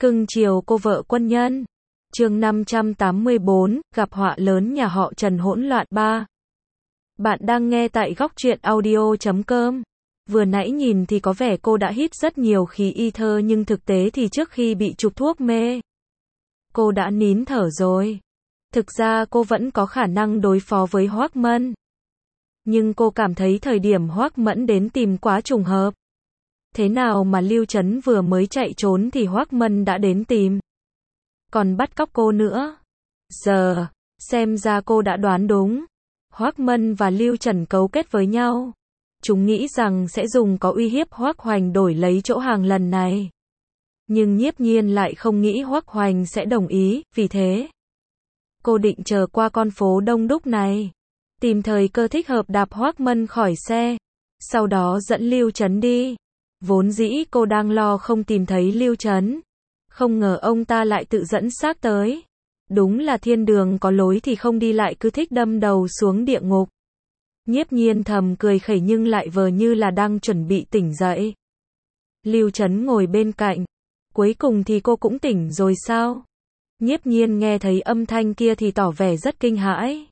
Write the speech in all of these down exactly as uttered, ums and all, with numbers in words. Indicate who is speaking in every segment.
Speaker 1: Cưng chiều cô vợ quân nhân. Chương năm trăm tám mươi bốn, gặp họa lớn nhà họ Trần hỗn loạn ba. Bạn đang nghe tại góc truyện audio chấm com. Vừa nãy nhìn thì có vẻ cô đã hít rất nhiều khí ether nhưng thực tế thì trước khi bị chụp thuốc mê, cô đã nín thở rồi. Thực ra cô vẫn có khả năng đối phó với Hoác Mẫn. Nhưng cô cảm thấy thời điểm Hoác Mẫn đến tìm quá trùng hợp. Thế nào mà Lưu Trấn vừa mới chạy trốn thì Hoác Mẫn đã đến tìm. Còn bắt cóc cô nữa. Giờ, xem ra cô đã đoán đúng. Hoác Mẫn và Lưu Trần cấu kết với nhau. Chúng nghĩ rằng sẽ dùng có uy hiếp Hoác Hoành đổi lấy chỗ hàng lần này. Nhưng Nhiếp Nhiên lại không nghĩ Hoác Hoành sẽ đồng ý, vì thế cô định chờ qua con phố đông đúc này, tìm thời cơ thích hợp đạp Hoác Mẫn khỏi xe, sau đó dẫn Lưu Trấn đi. Vốn dĩ cô đang lo không tìm thấy Lưu Trấn, không ngờ ông ta lại tự dẫn xác tới. Đúng là thiên đường có lối thì không đi lại cứ thích đâm đầu xuống địa ngục. Nhiếp Nhiên thầm cười khẩy nhưng lại vờ như là đang chuẩn bị tỉnh dậy. Lưu Trấn ngồi bên cạnh. Cuối cùng thì cô cũng tỉnh rồi sao? Nhiếp Nhiên nghe thấy âm thanh kia thì tỏ vẻ rất kinh hãi.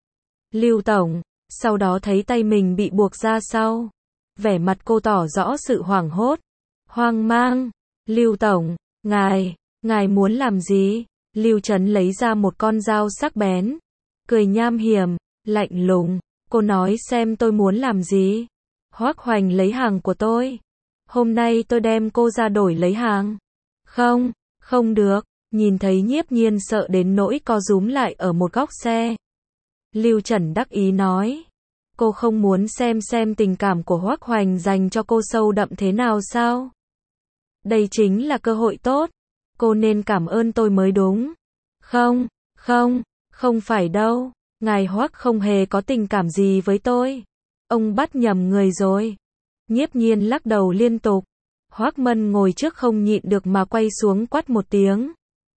Speaker 1: Lưu Tổng, sau đó thấy tay mình bị buộc ra sau. Vẻ mặt cô tỏ rõ sự hoảng hốt, hoang mang. Lưu Tổng, ngài, ngài muốn làm gì? Lưu Trấn lấy ra một con dao sắc bén, cười nham hiểm, lạnh lùng. Cô nói xem tôi muốn làm gì? Hoác Hoành lấy hàng của tôi. Hôm nay tôi đem cô ra đổi lấy hàng. Không, không được. Nhìn thấy Nhiếp Nhiên sợ đến nỗi co rúm lại ở một góc xe, Lưu Trần đắc ý nói. Cô không muốn xem xem tình cảm của Hoác Hoành dành cho cô sâu đậm thế nào sao? Đây chính là cơ hội tốt. Cô nên cảm ơn tôi mới đúng. Không, không, không phải đâu. Ngài Hoác không hề có tình cảm gì với tôi. Ông bắt nhầm người rồi. Nhiếp Nhiên lắc đầu liên tục. Hoác Mẫn ngồi trước không nhịn được mà quay xuống quát một tiếng.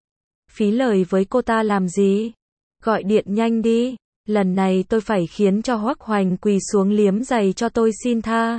Speaker 1: Phí lời với cô ta làm gì? Gọi điện nhanh đi. Lần này tôi phải khiến cho Hoác Hoành quỳ xuống liếm giày cho tôi xin tha.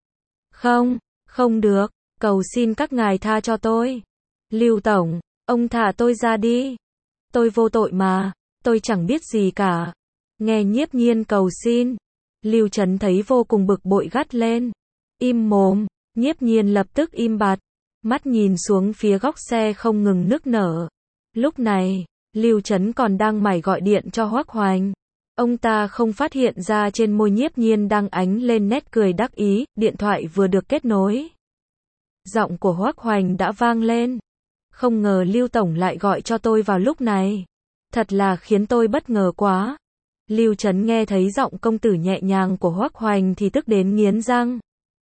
Speaker 1: Không, không được. Cầu xin các ngài tha cho tôi. Lưu Tổng, ông thả tôi ra đi. Tôi vô tội mà. Tôi chẳng biết gì cả. Nghe Nhiếp Nhiên cầu xin, Lưu Trấn thấy vô cùng bực bội gắt lên. Im mồm. Nhiếp Nhiên lập tức im bặt, mắt nhìn xuống phía góc xe không ngừng nức nở. Lúc này, Lưu Trấn còn đang mải gọi điện cho Hoác Hoành. Ông ta không phát hiện ra trên môi Nhiếp Nhiên đang ánh lên nét cười đắc ý. Điện thoại vừa được kết nối, giọng của Hoác Hoành đã vang lên. Không ngờ Lưu Tổng lại gọi cho tôi vào lúc này. Thật là khiến tôi bất ngờ quá. Lưu Trấn nghe thấy giọng công tử nhẹ nhàng của Hoác Hoành thì tức đến nghiến răng.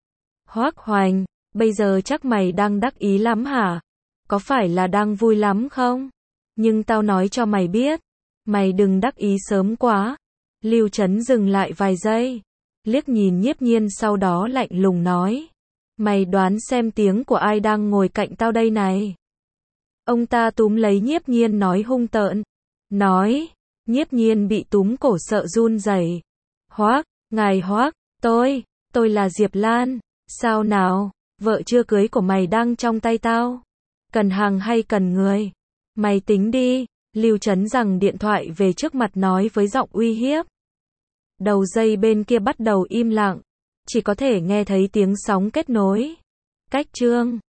Speaker 1: Hoác Hoành, bây giờ chắc mày đang đắc ý lắm hả? Có phải là đang vui lắm không? Nhưng tao nói cho mày biết, mày đừng đắc ý sớm quá. Lưu Trấn dừng lại vài giây, liếc nhìn Nhiếp Nhiên sau đó lạnh lùng nói. Mày đoán xem tiếng của ai đang ngồi cạnh tao đây này? Ông ta túm lấy Nhiếp Nhiên nói hung tợn. Nói, Nhiếp Nhiên bị túm cổ sợ run rẩy. Hoác, ngài Hoác, tôi, tôi là Diệp Lan. Sao nào, vợ chưa cưới của mày đang trong tay tao. Cần hàng hay cần người? Mày tính đi. Lưu Trấn giằng điện thoại về trước mặt nói với giọng uy hiếp. Đầu dây bên kia bắt đầu im lặng, chỉ có thể nghe thấy tiếng sóng kết nối. Cách chương